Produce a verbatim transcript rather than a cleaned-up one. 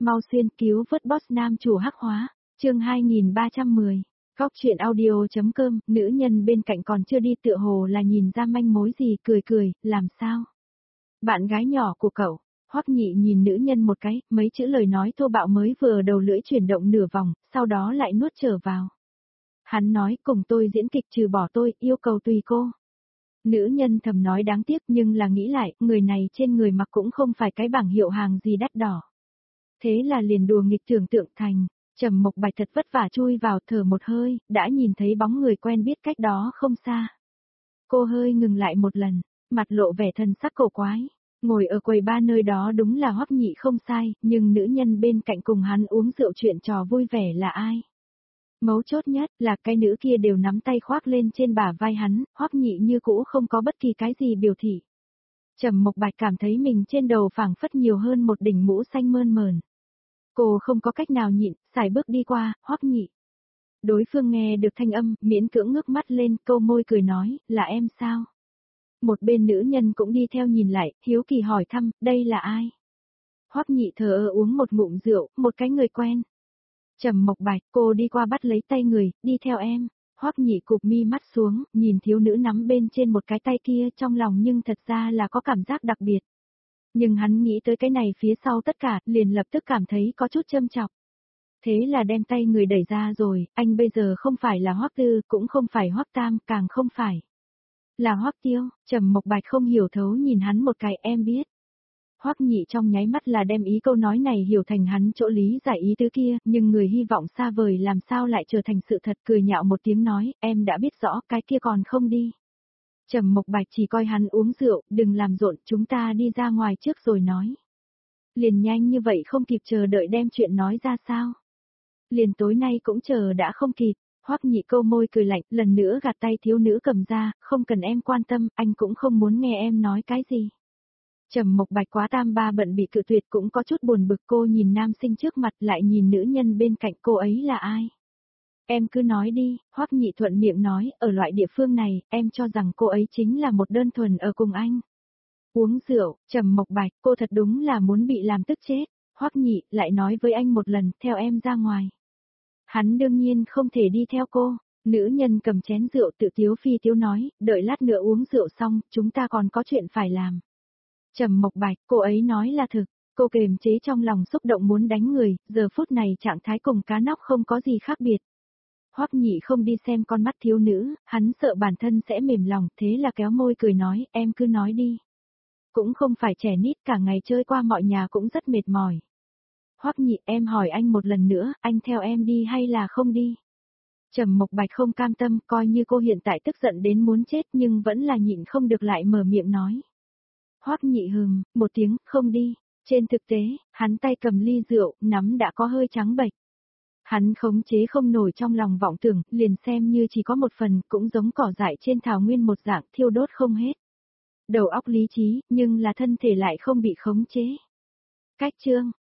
mau xuyên cứu vớt boss nam chủ hắc hóa, chương hai nghìn ba trăm mười. Góc chuyện audio.com, nữ nhân bên cạnh còn chưa đi tựa hồ là nhìn ra manh mối gì, cười cười, làm sao? Bạn gái nhỏ của cậu, Hoắc Nhị nhìn nữ nhân một cái, mấy chữ lời nói thô bạo mới vừa đầu lưỡi chuyển động nửa vòng, sau đó lại nuốt trở vào. Hắn nói cùng tôi diễn kịch trừ bỏ tôi, yêu cầu tùy cô. Nữ nhân thầm nói đáng tiếc nhưng là nghĩ lại, người này trên người mặc cũng không phải cái bảng hiệu hàng gì đắt đỏ. Thế là liền đùa nghịch tưởng tượng thành, Trầm Mộc Bạch thật vất vả chui vào thở một hơi, đã nhìn thấy bóng người quen biết cách đó không xa. Cô hơi ngừng lại một lần, mặt lộ vẻ thần sắc cổ quái, ngồi ở quầy ba nơi đó đúng là Hoắc Nhị không sai, nhưng nữ nhân bên cạnh cùng hắn uống rượu chuyện trò vui vẻ là ai? Mấu chốt nhất là cái nữ kia đều nắm tay khoác lên trên bả vai hắn, Hoắc Nhị như cũ không có bất kỳ cái gì biểu thị. Trầm Mộc Bạch cảm thấy mình trên đầu phảng phất nhiều hơn một đỉnh mũ xanh mơn mởn. Cô không có cách nào nhịn, sải bước đi qua, Hoắc Nhị. Đối phương nghe được thanh âm, miễn cưỡng ngước mắt lên, câu môi cười nói, là em sao? Một bên nữ nhân cũng đi theo nhìn lại, hiếu kỳ hỏi thăm, đây là ai? Hoắc Nhị thờ ơ uống một ngụm rượu, một cái người quen. Trầm Mộc Bạch, cô đi qua bắt lấy tay người, đi theo em. Hoắc Nhị cụp mi mắt xuống, nhìn thiếu nữ nắm bên trên một cái tay kia trong lòng nhưng thật ra là có cảm giác đặc biệt. Nhưng hắn nghĩ tới cái này phía sau tất cả, liền lập tức cảm thấy có chút châm chọc. Thế là đem tay người đẩy ra rồi, anh bây giờ không phải là Hoắc Tư, cũng không phải Hoắc Tam, càng không phải là Hoắc Tiêu. Trầm Mộc Bạch không hiểu thấu nhìn hắn một cái, em biết. Hoắc Nhị trong nháy mắt là đem ý câu nói này hiểu thành hắn chỗ lý giải ý tứ kia, nhưng người hy vọng xa vời làm sao lại trở thành sự thật, cười nhạo một tiếng nói, em đã biết rõ, cái kia còn không đi. Trầm Mộc Bạch chỉ coi hắn uống rượu, đừng làm rộn, chúng ta đi ra ngoài trước rồi nói. Liền nhanh như vậy không kịp chờ đợi đem chuyện nói ra sao? Liền tối nay cũng chờ đã không kịp. Hoắc Nhị câu môi cười lạnh, lần nữa gạt tay thiếu nữ cầm ra, không cần em quan tâm, anh cũng không muốn nghe em nói cái gì. Trầm Mộc Bạch quá tam ba bận bị cự tuyệt cũng có chút buồn bực, cô nhìn nam sinh trước mặt lại nhìn nữ nhân bên cạnh, cô ấy là ai? Em cứ nói đi, Hoắc Nhị thuận miệng nói, ở loại địa phương này, em cho rằng cô ấy chính là một đơn thuần ở cùng anh. Uống rượu, Trầm Mộc Bạch, cô thật đúng là muốn bị làm tức chết. Hoắc Nhị lại nói với anh một lần, theo em ra ngoài. Hắn đương nhiên không thể đi theo cô. Nữ nhân cầm chén rượu tự tiếu phi tiếu nói, đợi lát nữa uống rượu xong, chúng ta còn có chuyện phải làm. Trầm Mộc Bạch, cô ấy nói là thực, cô kềm chế trong lòng xúc động muốn đánh người, giờ phút này trạng thái cùng cá nóc không có gì khác biệt. Hoắc Nhị không đi xem con mắt thiếu nữ, hắn sợ bản thân sẽ mềm lòng, thế là kéo môi cười nói, em cứ nói đi. Cũng không phải trẻ nít, cả ngày chơi qua mọi nhà cũng rất mệt mỏi. Hoắc Nhị, em hỏi anh một lần nữa, anh theo em đi hay là không đi? Trầm Mộc Bạch không cam tâm, coi như cô hiện tại tức giận đến muốn chết nhưng vẫn là nhịn không được lại mở miệng nói. Hoắc Nhị hừm, một tiếng, không đi. Trên thực tế, hắn tay cầm ly rượu, nắm đã có hơi trắng bệch. Hắn khống chế không nổi trong lòng vọng tưởng, liền xem như chỉ có một phần, cũng giống cỏ dại trên thảo nguyên một dạng thiêu đốt không hết. Đầu óc lý trí, nhưng là thân thể lại không bị khống chế. Cách chương,